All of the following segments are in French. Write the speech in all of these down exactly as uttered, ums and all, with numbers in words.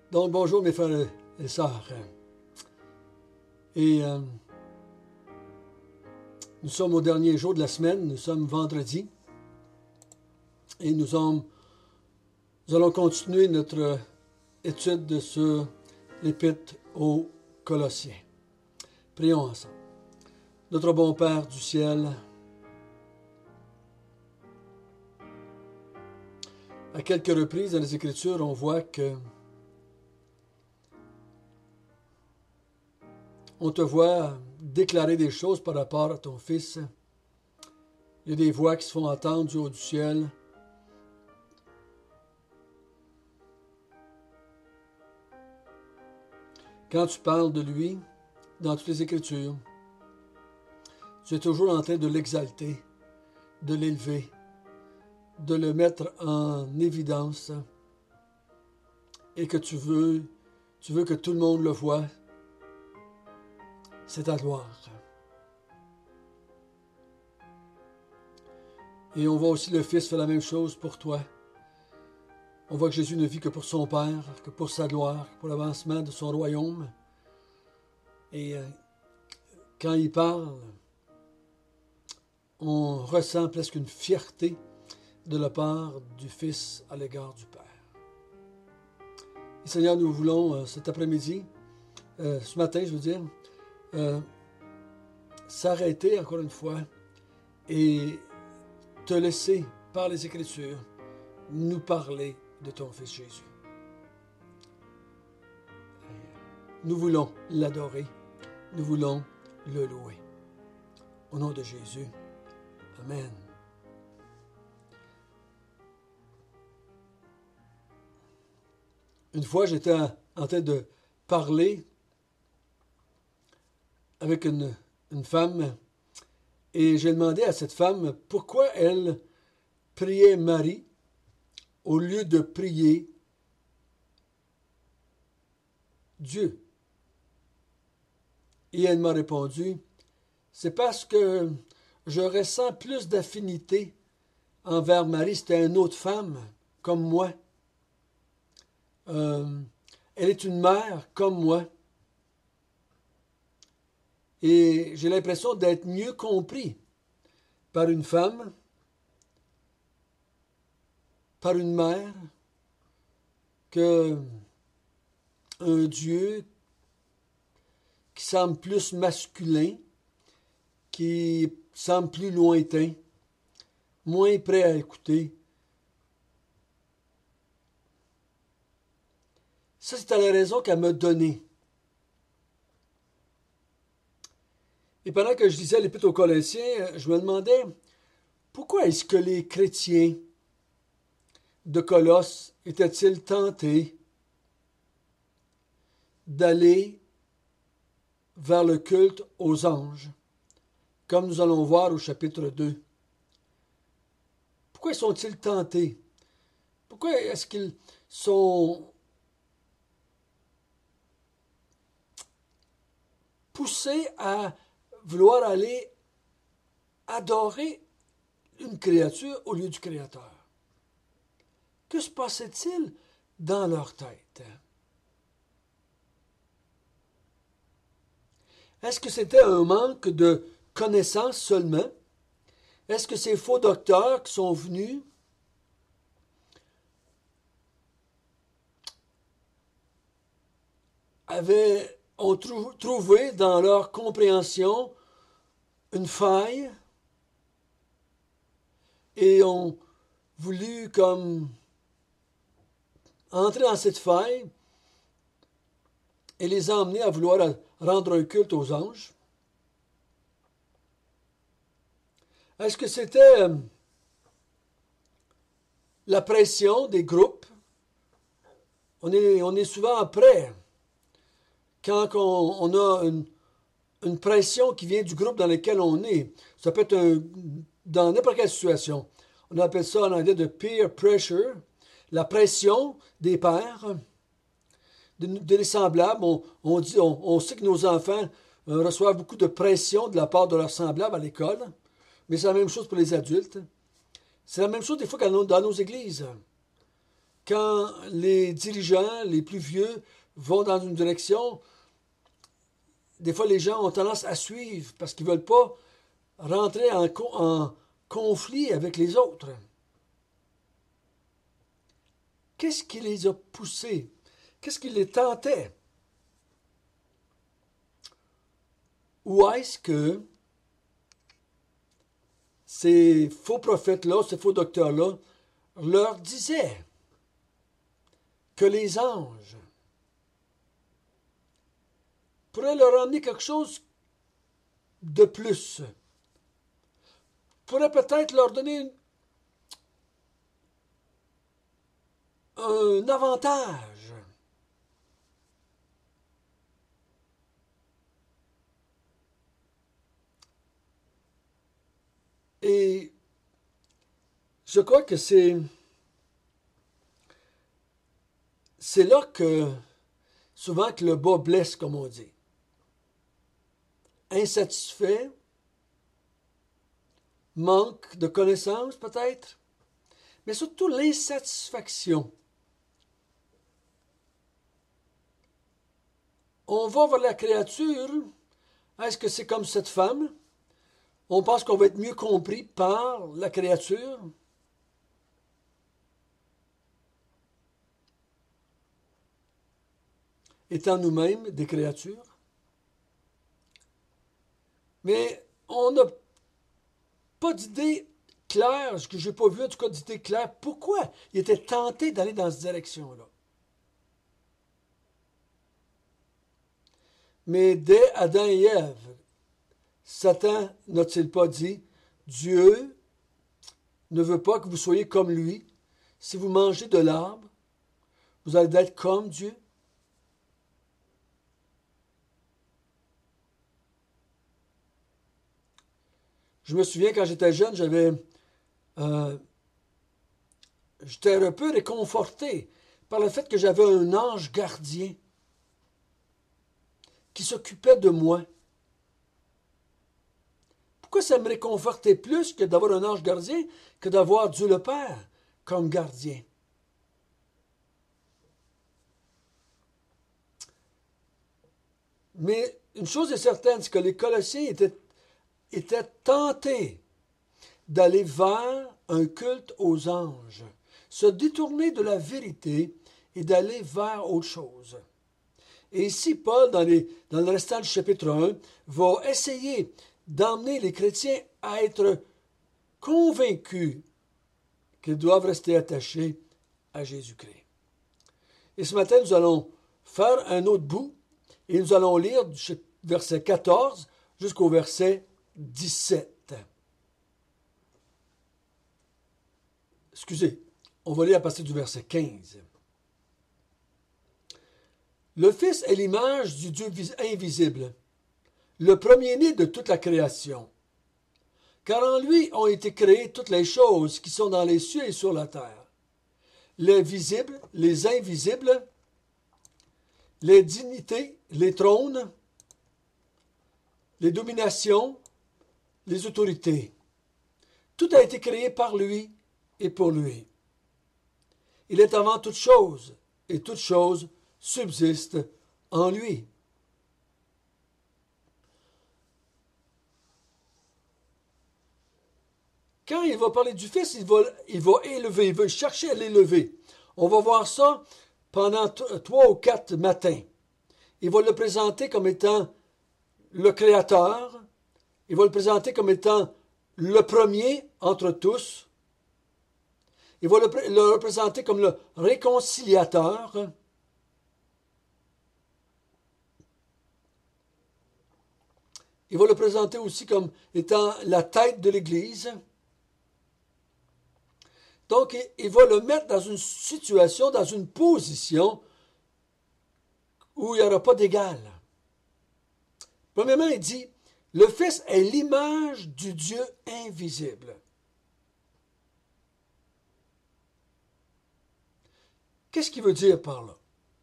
Donc, bonjour mes frères et sœurs. Et euh, nous sommes au dernier jour de la semaine, nous sommes vendredi. Et nous, sommes, nous allons continuer notre étude sur l'Épître aux Colossiens. Prions ensemble. Notre bon Père du ciel, à quelques reprises dans les Écritures, on voit que on te voit déclarer des choses par rapport à ton Fils. Il y a des voix qui se font entendre du haut du ciel. Quand tu parles de lui, dans toutes les Écritures, tu es toujours en train de l'exalter, de l'élever, de le mettre en évidence et que tu veux, tu veux que tout le monde le voie. C'est ta gloire. Et on voit aussi le Fils faire la même chose pour toi. On voit que Jésus ne vit que pour son Père, que pour sa gloire, pour l'avancement de son royaume. Et euh, quand il parle, on ressent presque une fierté de la part du Fils à l'égard du Père. Et Seigneur, nous voulons euh, cet après-midi, euh, ce matin, je veux dire, Euh, s'arrêter encore une fois et te laisser par les Écritures nous parler de ton Fils Jésus. Nous voulons l'adorer, nous voulons le louer. Au nom de Jésus, Amen. Une fois, j'étais en train de parler avec une, une femme, et j'ai demandé à cette femme pourquoi elle priait Marie au lieu de prier Dieu. Et elle m'a répondu, c'est parce que je ressens plus d'affinité envers Marie. C'était une autre femme, comme moi. Euh, elle est une mère, comme moi. Et j'ai l'impression d'être mieux compris par une femme, par une mère, que un Dieu qui semble plus masculin, qui semble plus lointain, moins prêt à écouter. Ça, c'est la raison qu'elle m'a donnée. Et pendant que je lisais l'Épître aux Colossiens, je me demandais pourquoi est-ce que les chrétiens de Colosse étaient-ils tentés d'aller vers le culte aux anges, comme nous allons voir au chapitre deux. Pourquoi sont-ils tentés? Pourquoi est-ce qu'ils sont poussés à vouloir aller adorer une créature au lieu du Créateur? Que se passait-il dans leur tête? Est-ce que c'était un manque de connaissances seulement? Est-ce que ces faux docteurs qui sont venus avaient, ont trou- trouvé dans leur compréhension une faille et ont voulu comme entrer dans cette faille et les emmener à vouloir rendre un culte aux anges? Est-ce que c'était euh, la pression des groupes? On est, on est souvent prêt quand on, on a une, une pression qui vient du groupe dans lequel on est. Ça peut être un, dans n'importe quelle situation. On appelle ça en anglais de peer pressure, la pression des pairs, de, de les semblables. On, on, dit, on, on sait que nos enfants euh, reçoivent beaucoup de pression de la part de leurs semblables à l'école, mais c'est la même chose pour les adultes. C'est la même chose des fois dans nos, dans nos églises. quand les dirigeants, les plus vieux, vont dans une direction, des fois les gens ont tendance à suivre parce qu'ils ne veulent pas rentrer en, en conflit avec les autres. Qu'est-ce qui les a poussés? Qu'est-ce qui les tentait? Ou est-ce que ces faux prophètes-là, ces faux docteurs-là, leur disaient que les anges pourraient leur amener quelque chose de plus, pourraient peut-être leur donner un avantage. Et je crois que c'est c'est là que souvent que le bas blesse, comme on dit. Insatisfait, manque de connaissances peut-être, mais surtout l'insatisfaction. On va vers la créature. Est-ce que c'est comme cette femme? On pense qu'on va être mieux compris par la créature. Étant nous-mêmes des créatures. Mais on n'a pas d'idée claire, ce que je n'ai pas vu en tout cas d'idée claire, pourquoi il était tenté d'aller dans cette direction-là. Mais dès Adam et Ève, Satan n'a-t-il pas dit, Dieu ne veut pas que vous soyez comme lui. Si vous mangez de l'arbre, vous allez être comme Dieu. Je me souviens quand j'étais jeune, j'avais, euh, j'étais un peu réconforté par le fait que j'avais un ange gardien qui s'occupait de moi. Pourquoi ça me réconfortait plus que d'avoir un ange gardien que d'avoir Dieu le Père comme gardien? Mais une chose est certaine, c'est que les Colossiens étaient, étaient tentés d'aller vers un culte aux anges, se détourner de la vérité et d'aller vers autre chose. Et ici, Paul, dans, les, dans le restant du chapitre un, va essayer d'emmener les chrétiens à être convaincus qu'ils doivent rester attachés à Jésus-Christ. Et ce matin, nous allons faire un autre bout et nous allons lire du verset quatorze jusqu'au verset dix-sept. Excusez, on va lire à partir du verset quinze. Le Fils est l'image du Dieu invisible, le premier-né de toute la création. Car en lui ont été créées toutes les choses qui sont dans les cieux et sur la terre, les visibles, les invisibles, les dignités, les trônes, les dominations, les autorités. Tout a été créé par lui et pour lui. Il est avant toute chose, et toute chose subsiste en lui. Quand il va parler du Fils, il va, il va élever, il va chercher à l'élever. On va voir ça pendant trois ou quatre matins. Il va le présenter comme étant le Créateur. Il va le présenter comme étant le premier entre tous. Il va le, le représenter comme le réconciliateur. Il va le présenter aussi comme étant la tête de l'Église. Donc, il va le mettre dans une situation, dans une position où il n'y aura pas d'égal. Premièrement, il dit, le Fils est l'image du Dieu invisible. Qu'est-ce qu'il veut dire par là?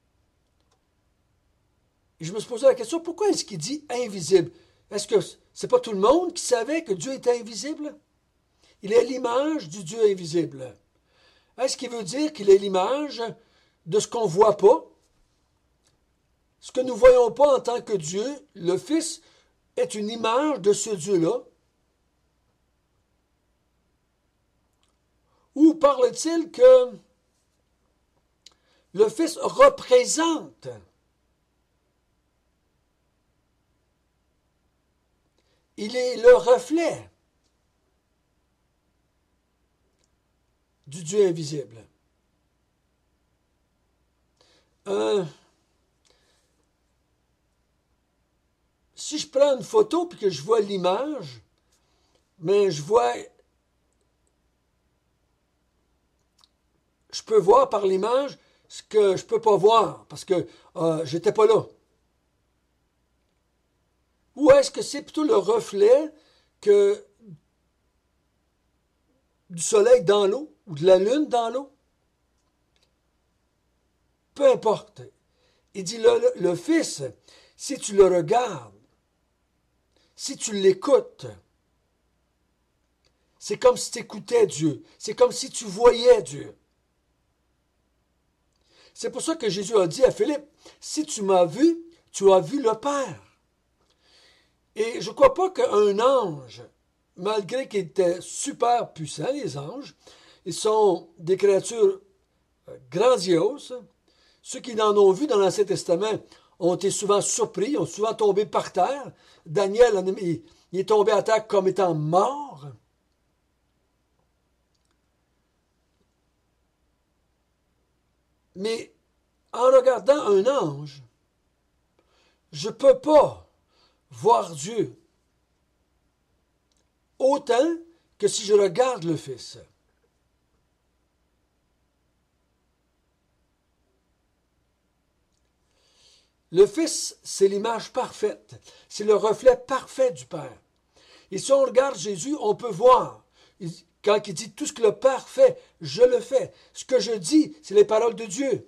Et je me suis posé la question, pourquoi est-ce qu'il dit invisible? Est-ce que c'est pas tout le monde qui savait que Dieu était invisible? Il est l'image du Dieu invisible. Est-ce qu'il veut dire qu'il est l'image de ce qu'on ne voit pas? Ce que nous ne voyons pas en tant que Dieu, le Fils est une image de ce Dieu-là? Ou parle-t-il que le Fils représente il est le reflet du Dieu invisible? Euh, si je prends une photo et que je vois l'image, mais je vois, je peux voir par l'image ce que je ne peux pas voir parce que euh, je n'étais pas là. Ou est-ce que c'est plutôt le reflet que du soleil dans l'eau ou de la lune dans l'eau? Peu importe. Il dit le, le, le Fils, si tu le regardes, si tu l'écoutes, c'est comme si tu écoutais Dieu. C'est comme si tu voyais Dieu. C'est pour ça que Jésus a dit à Philippe, si tu m'as vu, tu as vu le Père. Et je ne crois pas qu'un ange, malgré qu'ils étaient super puissants, les anges, ils sont des créatures grandioses. Ceux qui en ont vu dans l'Ancien Testament ont été souvent surpris, ont souvent tombé par terre. Daniel, il est tombé à terre comme étant mort. Mais en regardant un ange, je ne peux pas voir Dieu autant que si je regarde le Fils. Le Fils, c'est l'image parfaite, c'est le reflet parfait du Père. Et si on regarde Jésus, on peut voir, quand il dit tout ce que le Père fait, je le fais. Ce que je dis, c'est les paroles de Dieu.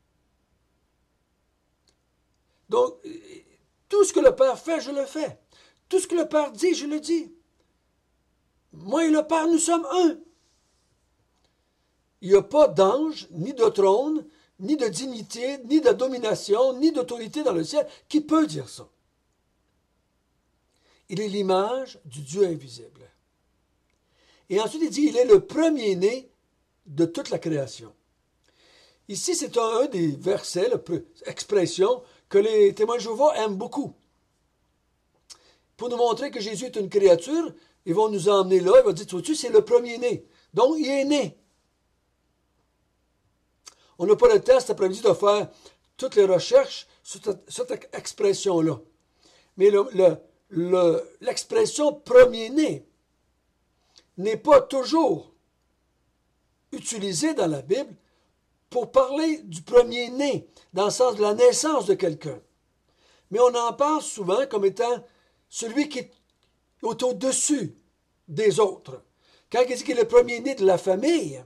Donc, tout ce que le Père fait, je le fais. Tout ce que le Père dit, je le dis. Moi et le Père, nous sommes un. Il n'y a pas d'ange, ni de trône, ni de dignité, ni de domination, ni d'autorité dans le ciel qui peut dire ça. Il est l'image du Dieu invisible. Et ensuite, il dit, il est le premier-né de toute la création. Ici, c'est un, un des versets, l'expression que les témoins de Jéhovah aiment beaucoup. Pour nous montrer que Jésus est une créature, ils vont nous emmener là, ils vont dire, vois-tu, c'est le premier-né. Donc, il est né. On n'a pas le temps cet après-midi de faire toutes les recherches sur cette expression-là. Mais le, le, le, l'expression premier-né n'est pas toujours utilisée dans la Bible pour parler du premier-né, dans le sens de la naissance de quelqu'un. Mais on en parle souvent comme étant celui qui est au-dessus des autres. Quand il dit qu'il est le premier-né de la famille,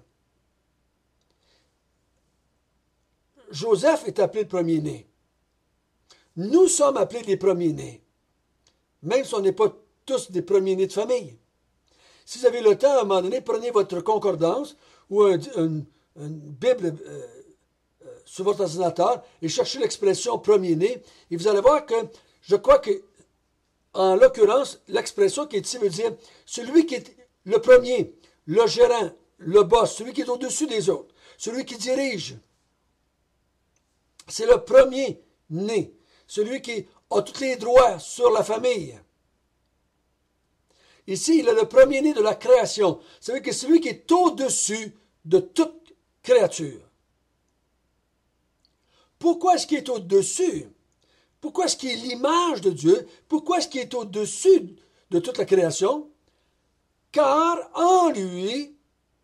Joseph est appelé le premier-né. Nous sommes appelés les premiers-nés, même si on n'est pas tous des premiers-nés de famille. Si vous avez le temps, à un moment donné, prenez votre concordance ou un, un, une Bible euh, euh, sur votre ordinateur et cherchez l'expression premier-né. Et vous allez voir que je crois que, en l'occurrence, l'expression qui est ici veut dire celui qui est le premier, le gérant, le boss, celui qui est au-dessus des autres, celui qui dirige. C'est le premier-né, celui qui a tous les droits sur la famille. Ici, il est le premier-né de la création. C'est-à-dire que c'est celui qui est au-dessus de toute créature. Pourquoi est-ce qu'il est au-dessus? Pourquoi est-ce qu'il est l'image de Dieu? Pourquoi est-ce qu'il est au-dessus de toute la création? Car en lui,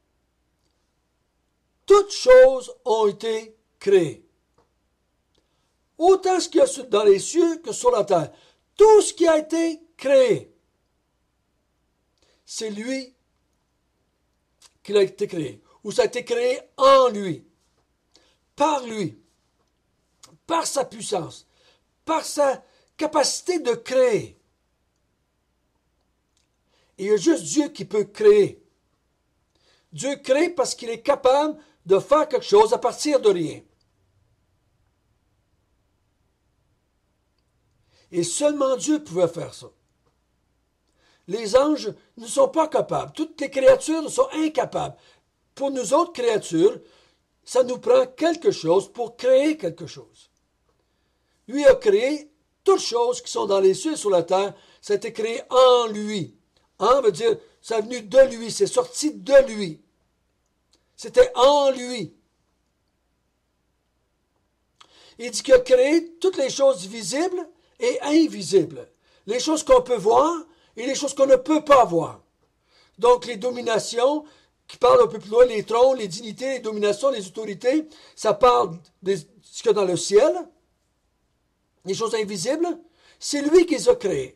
toutes choses ont été créées. Autant ce qu'il y a dans les cieux que sur la terre. Tout ce qui a été créé, c'est lui qui a été créé. Ou ça a été créé en lui, par lui, par sa puissance, par sa capacité de créer. Et il y a juste Dieu qui peut créer. Dieu crée parce qu'il est capable de faire quelque chose à partir de rien. Et seulement Dieu pouvait faire ça. Les anges ne sont pas capables. Toutes les créatures sont incapables. Pour nous autres créatures, ça nous prend quelque chose pour créer quelque chose. Lui a créé toutes choses qui sont dans les cieux et sur la terre. Ça a été créé en lui. En veut dire, ça est venu de lui, c'est sorti de lui. C'était en lui. Il dit qu'il a créé toutes les choses visibles et invisibles. Les choses qu'on peut voir et les choses qu'on ne peut pas voir. Donc les dominations, qui parlent un peu plus loin, les trônes, les dignités, les dominations, les autorités, ça parle de ce qu'il y a dans le ciel, les choses invisibles, c'est lui qui les a créées.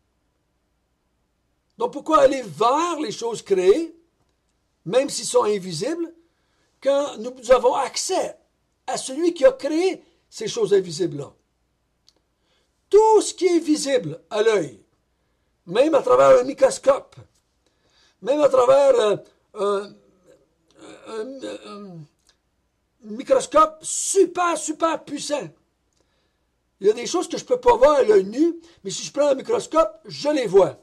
Donc pourquoi aller vers les choses créées, même s'ils sont invisibles, quand nous avons accès à celui qui a créé ces choses invisibles-là? Tout ce qui est visible à l'œil, même à travers un microscope, même à travers euh, un, un, un, un microscope super, super puissant. Il y a des choses que je ne peux pas voir à l'œil nu, mais si je prends un microscope, je les vois.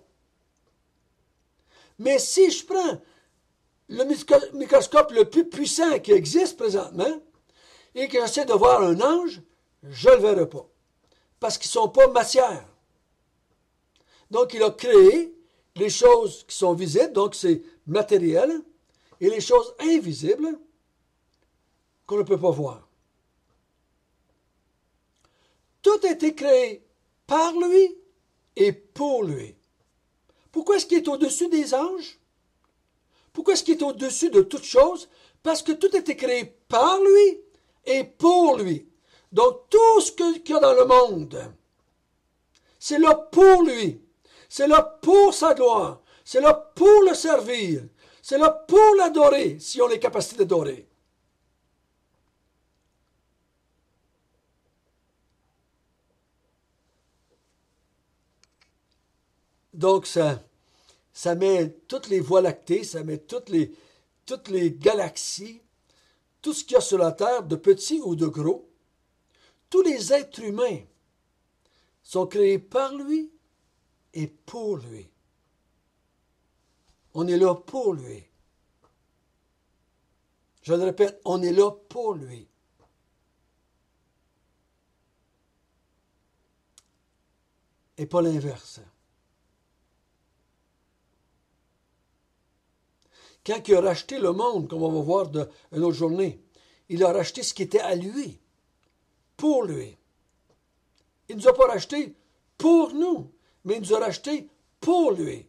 Mais si je prends le microscope le plus puissant qui existe présentement et que j'essaie de voir un ange, je ne le verrai pas. Parce qu'ils ne sont pas matière. Donc, il a créé les choses qui sont visibles, donc c'est matériel, et les choses invisibles qu'on ne peut pas voir. Tout a été créé par lui et pour lui. Pourquoi est-ce qu'il est au-dessus des anges? Pourquoi est-ce qu'il est au-dessus de toutes choses? Parce que tout a été créé par lui et pour lui. Donc, tout ce qu'il y a dans le monde, c'est là pour lui. C'est là pour sa gloire. C'est là pour le servir. C'est là pour l'adorer, si on a les capacités d'adorer. Donc, ça, ça met toutes les voies lactées, ça met toutes les, toutes les galaxies, tout ce qu'il y a sur la Terre, de petits ou de gros. Tous les êtres humains sont créés par lui et pour lui. On est là pour lui. Je le répète, on est là pour lui. Et pas l'inverse. Quand il a racheté le monde, comme on va voir de, une autre journée, il a racheté ce qui était à lui, pour lui. Il ne nous a pas racheté pour nous, mais il nous a racheté pour lui.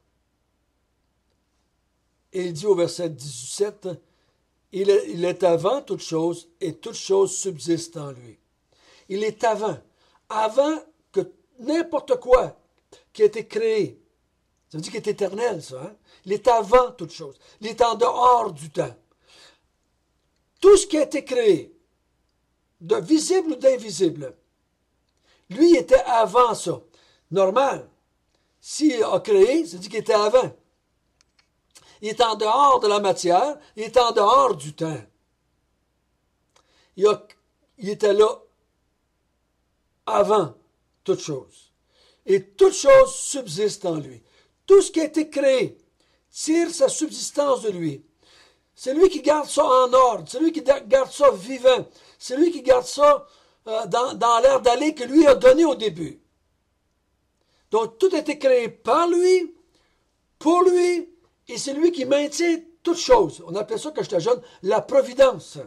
Et il dit au verset dix-sept, il est, il est avant toute chose et toute chose subsiste en lui. Il est avant, avant que n'importe quoi qui a été créé. Ça veut dire qu'il est éternel, ça. Hein? Il est avant toute chose. Il est en dehors du temps. Tout ce qui a été créé, de visible ou d'invisible, lui était avant ça. Normal. S'il a créé, ça veut dire qu'il était avant. Il est en dehors de la matière, il est en dehors du temps. Il, a, il était là avant toute chose. Et toute chose subsiste en lui. Tout ce qui a été créé tire sa subsistance de lui. C'est lui qui garde ça en ordre, c'est lui qui garde ça vivant, c'est lui qui garde ça euh, dans, dans l'air d'aller que lui a donné au début. Donc tout a été créé par lui, pour lui, et c'est lui qui maintient toutes choses. On appelait ça, quand j'étais jeune, la providence.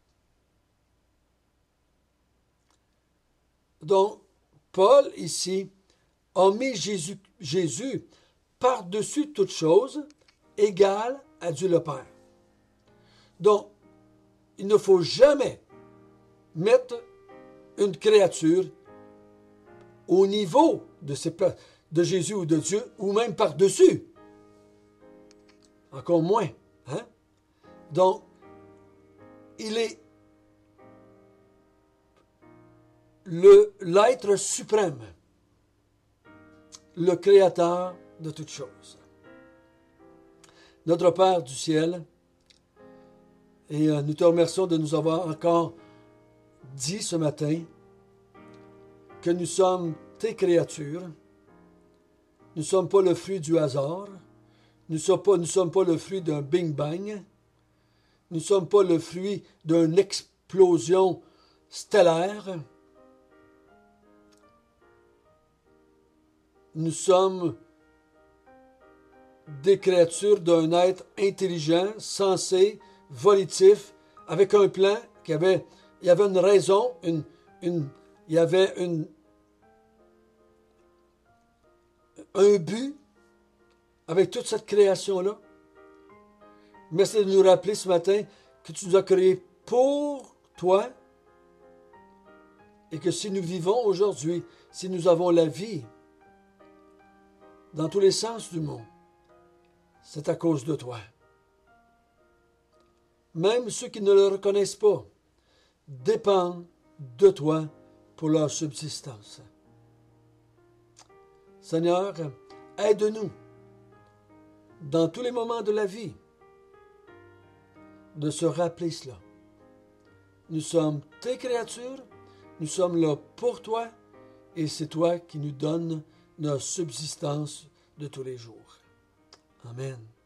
Donc, Paul, ici, a mis Jésus, Jésus par-dessus toute chose, égal à Dieu le Père. Donc, il ne faut jamais mettre une créature au niveau de, ses, de Jésus ou de Dieu, ou même par-dessus. Encore moins. Hein? Donc, il est le, l'être suprême, le créateur de toutes choses. Notre Père du ciel, Et euh, nous te remercions de nous avoir encore dit ce matin que nous sommes tes créatures. Nous ne sommes pas le fruit du hasard. Nous ne sommes pas, nous sommes pas le fruit d'un bing-bang. Nous ne sommes pas le fruit d'une explosion stellaire. Nous sommes des créatures d'un être intelligent, sensé, volitif, avec un plan, qui avait, il y avait une raison, une, une, il y avait une, un but avec toute cette création-là. Merci de nous rappeler ce matin que tu nous as créés pour toi et que si nous vivons aujourd'hui, si nous avons la vie dans tous les sens du monde, c'est à cause de toi. Même ceux qui ne le reconnaissent pas dépendent de toi pour leur subsistance. Seigneur, aide-nous dans tous les moments de la vie de se rappeler cela. Nous sommes tes créatures, nous sommes là pour toi et c'est toi qui nous donnes notre subsistance de tous les jours. Amen.